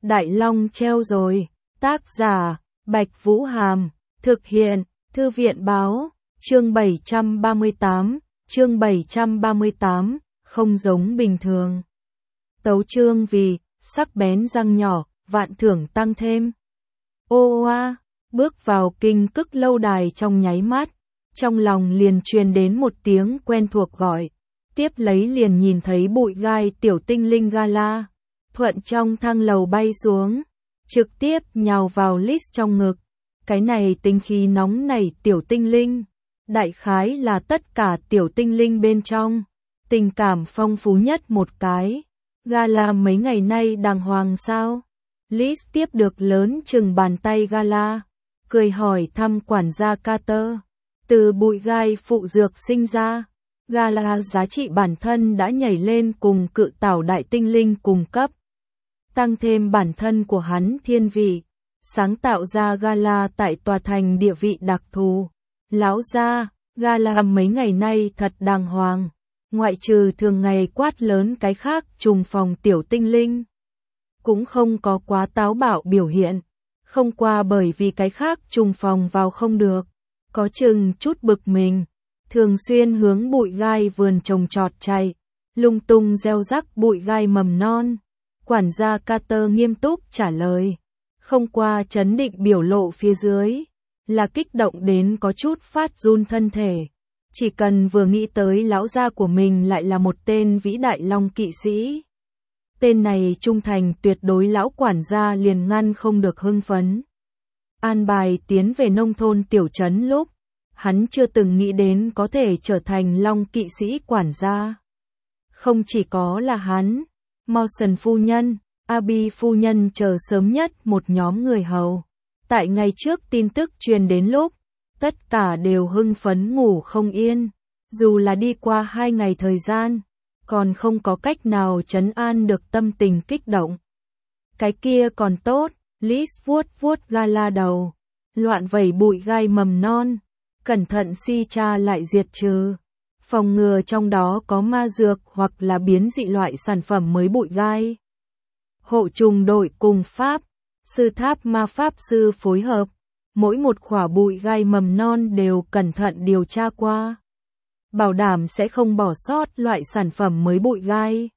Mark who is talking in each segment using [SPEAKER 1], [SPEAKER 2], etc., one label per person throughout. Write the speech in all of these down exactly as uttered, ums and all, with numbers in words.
[SPEAKER 1] Đại Long treo rồi. Tác giả, Bạch Vũ Hàm. Thực hiện, Thư viện báo. Chương bảy trăm ba mươi tám. Chương bảy trăm ba mươi tám. Không giống bình thường. Tấu chương vì, sắc bén răng nhỏ, vạn thưởng tăng thêm. Ô oa, bước vào kinh cức lâu đài trong nháy mắt. Trong lòng liền truyền đến một tiếng quen thuộc gọi. Tiếp lấy liền nhìn thấy bụi gai tiểu tinh linh Gala. Thuận trong thang lầu bay xuống. Trực tiếp nhào vào Liz trong ngực. Cái này tinh khí nóng nảy tiểu tinh linh. Đại khái là tất cả tiểu tinh linh bên trong. Tình cảm phong phú nhất một cái. Gala mấy ngày nay đàng hoàng sao? Liz tiếp được lớn chừng bàn tay Gala. Cười hỏi thăm quản gia Carter. Từ bụi gai phụ dược sinh ra. Gala giá trị bản thân đã nhảy lên cùng cự tảo đại tinh linh cùng cấp. Tăng thêm bản thân của hắn thiên vị. Sáng tạo ra Gala tại tòa thành địa vị đặc thù. Lão gia, Gala mấy ngày nay thật đàng hoàng. Ngoại trừ thường ngày quát lớn cái khác trùng phòng tiểu tinh linh. Cũng không có quá táo bạo biểu hiện. Không qua bởi vì cái khác trùng phòng vào không được. Có chừng chút bực mình. Thường xuyên hướng bụi gai vườn trồng trọt chạy. Lung tung gieo rắc bụi gai mầm non. Quản gia Carter nghiêm túc trả lời. Không qua chấn định biểu lộ phía dưới. Là kích động đến có chút phát run thân thể. Chỉ cần vừa nghĩ tới lão gia của mình lại là một tên vĩ đại long kỵ sĩ. Tên này trung thành tuyệt đối lão quản gia liền ngăn không được hưng phấn. An bài tiến về nông thôn tiểu trấn lúc. Hắn chưa từng nghĩ đến có thể trở thành long kỵ sĩ quản gia. Không chỉ có là hắn. Mawson phu nhân, Abby phu nhân chờ sớm nhất một nhóm người hầu. Tại ngày trước tin tức truyền đến lúc. Tất cả đều hưng phấn ngủ không yên. Dù là đi qua hai ngày thời gian. Còn không có cách nào trấn an được tâm tình kích động. Cái kia còn tốt. Liz vuốt vuốt Gala đầu. Loạn vẩy bụi gai mầm non. Cẩn thận si tra lại diệt trừ. Phòng ngừa trong đó có ma dược hoặc là biến dị loại sản phẩm mới bụi gai. Hộ trùng đội cùng Pháp. Sư tháp ma pháp sư phối hợp. Mỗi một khỏa bụi gai mầm non đều cẩn thận điều tra qua. Bảo đảm sẽ không bỏ sót loại sản phẩm mới bụi gai.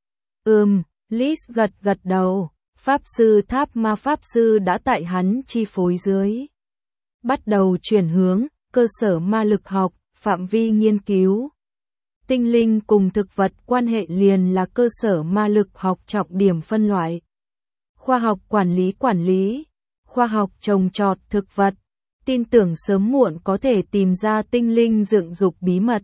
[SPEAKER 1] Ừm, Liz gật gật đầu. Pháp sư tháp ma pháp sư đã tại hắn chi phối dưới. Bắt đầu chuyển hướng, cơ sở ma lực học, phạm vi nghiên cứu. Tinh linh cùng thực vật quan hệ liền là cơ sở ma lực học trọng điểm phân loại. Khoa học quản lý quản lý. Khoa học trồng trọt thực vật. Tin tưởng sớm muộn có thể tìm ra tinh linh dựng dục bí mật.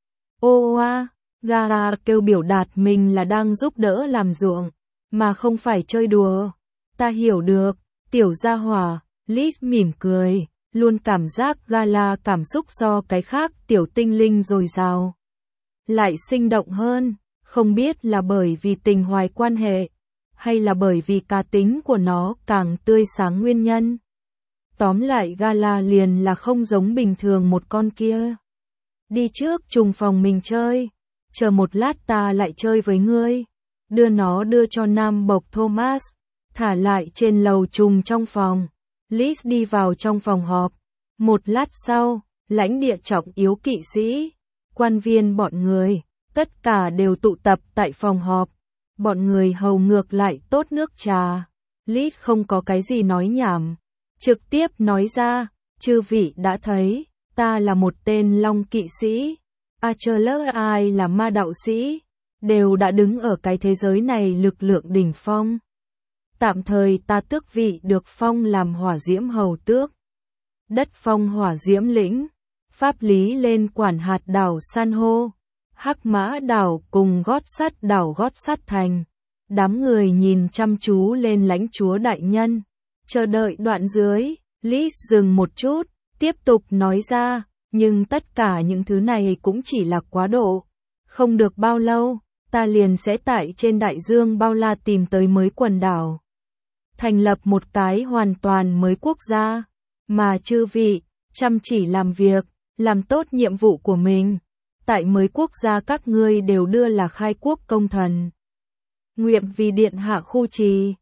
[SPEAKER 1] Ô oa, Gara kêu biểu đạt mình là đang giúp đỡ làm ruộng, mà không phải chơi đùa. Ta hiểu được, tiểu gia hỏa, Liz mỉm cười, luôn cảm giác Gala cảm xúc so cái khác tiểu tinh linh dồi dào. Lại sinh động hơn, không biết là bởi vì tình hoài quan hệ, hay là bởi vì cá tính của nó càng tươi sáng nguyên nhân. Tóm lại Gala liền là không giống bình thường một con kia. Đi trước trùng phòng mình chơi, chờ một lát ta lại chơi với ngươi. Đưa nó đưa cho nam bộc Thomas, thả lại trên lầu trùng trong phòng. Liz đi vào trong phòng họp. Một lát sau, lãnh địa trọng yếu kỵ sĩ, quan viên bọn người, tất cả đều tụ tập tại phòng họp. Bọn người hầu ngược lại tốt nước trà. Liz không có cái gì nói nhảm. Trực tiếp nói ra, chư vị đã thấy, ta là một tên long kỵ sĩ. Achilles ai là ma đạo sĩ. Đều đã đứng ở cái thế giới này lực lượng đỉnh phong. Tạm thời ta tước vị được phong làm hỏa diễm hầu tước. Đất phong hỏa diễm lĩnh. Pháp lý lên quản hạt đảo san hô. Hắc mã đảo cùng gót sắt đảo gót sắt thành. Đám người nhìn chăm chú lên lãnh chúa đại nhân. Chờ đợi đoạn dưới, Liz dừng một chút, tiếp tục nói ra, nhưng tất cả những thứ này cũng chỉ là quá độ. Không được bao lâu, ta liền sẽ tại trên đại dương bao la tìm tới mới quần đảo. Thành lập một cái hoàn toàn mới quốc gia, mà chư vị, chăm chỉ làm việc, làm tốt nhiệm vụ của mình. Tại mới quốc gia các ngươi đều đưa là khai quốc công thần. Nguyện vì điện hạ khu trì.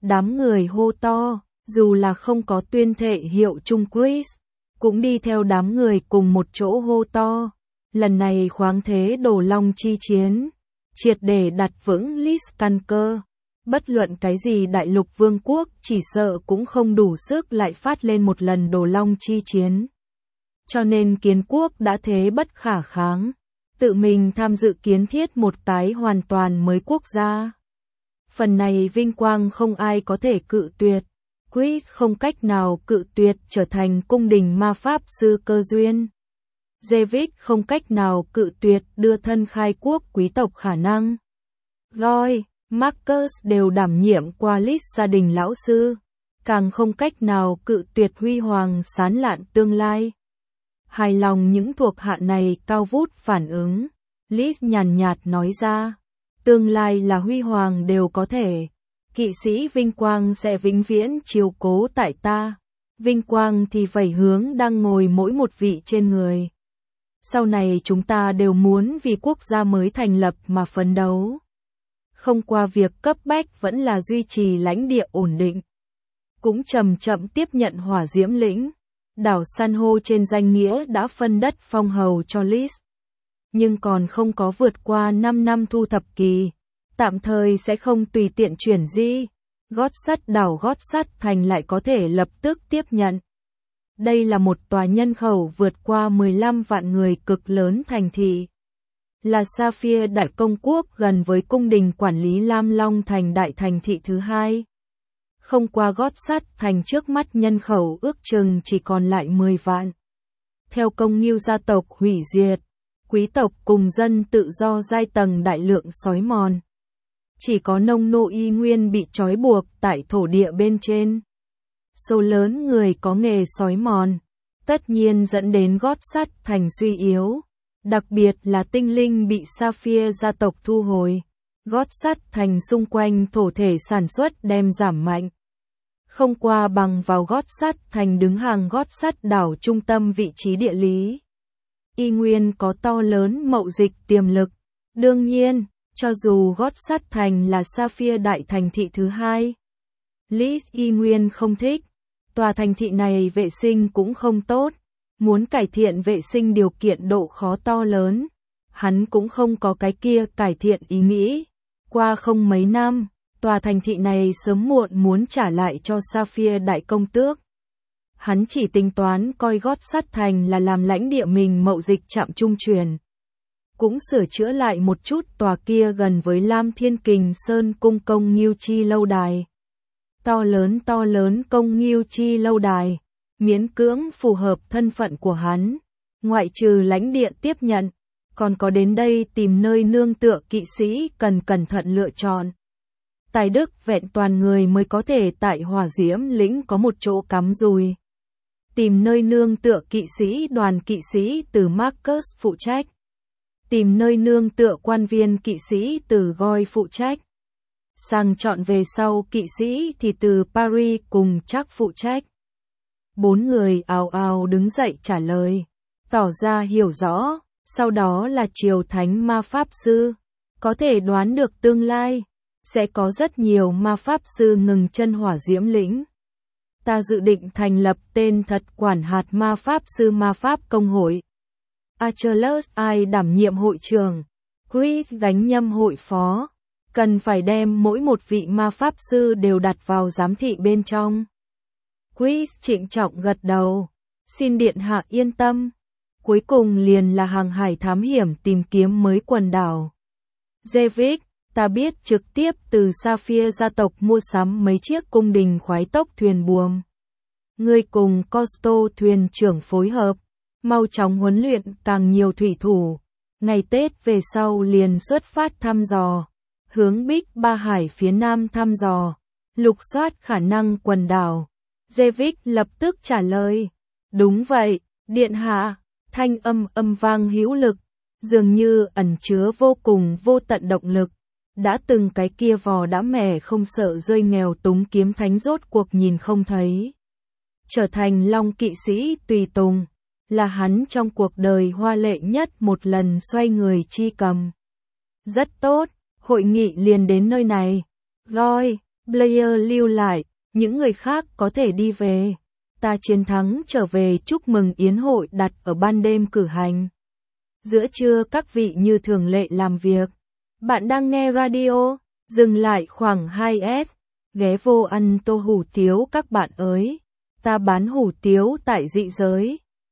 [SPEAKER 1] Đám người hô to, dù là không có tuyên thệ hiệu chung, Chris cũng đi theo đám người cùng một chỗ hô to. Lần này khoáng thế Đồ Long chi chiến, triệt để đặt vững Lis căn cơ. Bất luận cái gì đại lục vương quốc chỉ sợ cũng không đủ sức lại phát lên một lần Đồ Long chi chiến. Cho nên Kiến quốc đã thế bất khả kháng, tự mình tham dự kiến thiết một cái hoàn toàn mới quốc gia. Phần này vinh quang không ai có thể cự tuyệt. Chris không cách nào cự tuyệt trở thành cung đình ma pháp sư cơ duyên. David không cách nào cự tuyệt đưa thân khai quốc quý tộc khả năng. Goy, Marcus đều đảm nhiệm qua Lis gia đình lão sư, càng không cách nào cự tuyệt huy hoàng sán lạn tương lai. Hài lòng những thuộc hạ này cao vút phản ứng, Lis nhàn nhạt nói ra, tương lai là huy hoàng đều có thể. Kỵ sĩ vinh quang sẽ vĩnh viễn chiếu cố tại ta. Vinh quang thì vẩy hướng đang ngồi mỗi một vị trên người. Sau này chúng ta đều muốn vì quốc gia mới thành lập mà phấn đấu. Không qua việc cấp bách vẫn là duy trì lãnh địa ổn định. Cũng chậm chậm tiếp nhận hỏa diễm lĩnh. Đảo san hô trên danh nghĩa đã phân đất phong hầu cho Lis. Nhưng còn không có vượt qua năm năm thu thập kỳ. Tạm thời sẽ không tùy tiện chuyển di. Gót sắt đảo Gót sắt thành lại có thể lập tức tiếp nhận. Đây là một tòa nhân khẩu vượt qua mười lăm vạn người cực lớn thành thị. Là Sapphire Đại Công Quốc gần với cung đình quản lý Lam Long thành đại thành thị thứ hai. Không qua Gót sắt thành trước mắt nhân khẩu ước chừng chỉ còn lại mười vạn. Theo công nghiêu gia tộc hủy diệt, quý tộc cùng dân tự do giai tầng đại lượng xói mòn. Chỉ có nông nô y nguyên bị trói buộc tại thổ địa bên trên. Số lớn người có nghề xói mòn, tất nhiên dẫn đến Gót sắt thành suy yếu. Đặc biệt là tinh linh bị Sapphire gia tộc thu hồi. Gót sắt thành xung quanh thổ thể sản xuất đem giảm mạnh. Không qua bằng vào Gót sắt thành đứng hàng Gót sắt đảo trung tâm vị trí địa lý. Y nguyên có to lớn mậu dịch tiềm lực. Đương nhiên, cho dù Gót sắt thành là Sapphire đại thành thị thứ hai, Lis y nguyên không thích. Tòa thành thị này vệ sinh cũng không tốt. Muốn cải thiện vệ sinh điều kiện độ khó to lớn. Hắn cũng không có cái kia cải thiện ý nghĩ. Qua không mấy năm, tòa thành thị này sớm muộn muốn trả lại cho Sapphire đại công tước. Hắn chỉ tính toán coi Gót sắt thành là làm lãnh địa mình mậu dịch trạm trung truyền. Cũng sửa chữa lại một chút tòa kia gần với Lam Thiên Kình Sơn cung công nghiêu chi lâu đài. To lớn to lớn công nghiêu chi lâu đài, miễn cưỡng phù hợp thân phận của hắn. Ngoại trừ lãnh địa tiếp nhận, còn có đến đây tìm nơi nương tựa kỵ sĩ cần cẩn thận lựa chọn. Tài đức vẹn toàn người mới có thể tại hỏa diễm lĩnh có một chỗ cắm rùi. Tìm nơi nương tựa kỵ sĩ đoàn kỵ sĩ từ Marcus phụ trách. Tìm nơi nương tựa quan viên kỵ sĩ từ Goy phụ trách. Sang chọn về sau kỵ sĩ thì từ Paris cùng chắc phụ trách. Bốn người ào ào đứng dậy trả lời, tỏ ra hiểu rõ, sau đó là triều thánh ma pháp sư. Có thể đoán được tương lai, sẽ có rất nhiều ma pháp sư ngừng chân hỏa diễm lĩnh. Ta dự định thành lập tên thật quản hạt ma pháp sư ma pháp công hội. Achilles ai đảm nhiệm hội trưởng, Chris gánh nhâm hội phó. Cần phải đem mỗi một vị ma pháp sư đều đặt vào giám thị bên trong. Chris trịnh trọng gật đầu. Xin điện hạ yên tâm. Cuối cùng liền là hàng hải thám hiểm tìm kiếm mới quần đảo. David, ta biết trực tiếp từ Sapphire gia tộc mua sắm mấy chiếc cung đình khoái tốc thuyền buồm. Ngươi cùng Costo thuyền trưởng phối hợp, mau chóng huấn luyện càng nhiều thủy thủ. Ngày Tết về sau liền xuất phát thăm dò. Hướng Bích Ba Hải phía nam thăm dò, lục soát khả năng quần đảo. David lập tức trả lời, đúng vậy, điện hạ. Thanh âm âm vang hữu lực, dường như ẩn chứa vô cùng vô tận động lực. Đã từng cái kia vò đã mẻ không sợ rơi nghèo túng kiếm thánh rốt cuộc nhìn không thấy. Trở thành long kỵ sĩ tùy tùng, là hắn trong cuộc đời hoa lệ nhất một lần xoay người chi cầm. Rất tốt. Hội nghị liền đến nơi này. Goy, Blair lưu lại, những người khác có thể đi về. Ta chiến thắng trở về chúc mừng yến hội đặt ở ban đêm cử hành. Giữa trưa các vị như thường lệ làm việc. Bạn đang nghe radio, dừng lại khoảng hai s, ghé vô ăn tô hủ tiếu các bạn ơi. Ta bán hủ tiếu tại dị giới.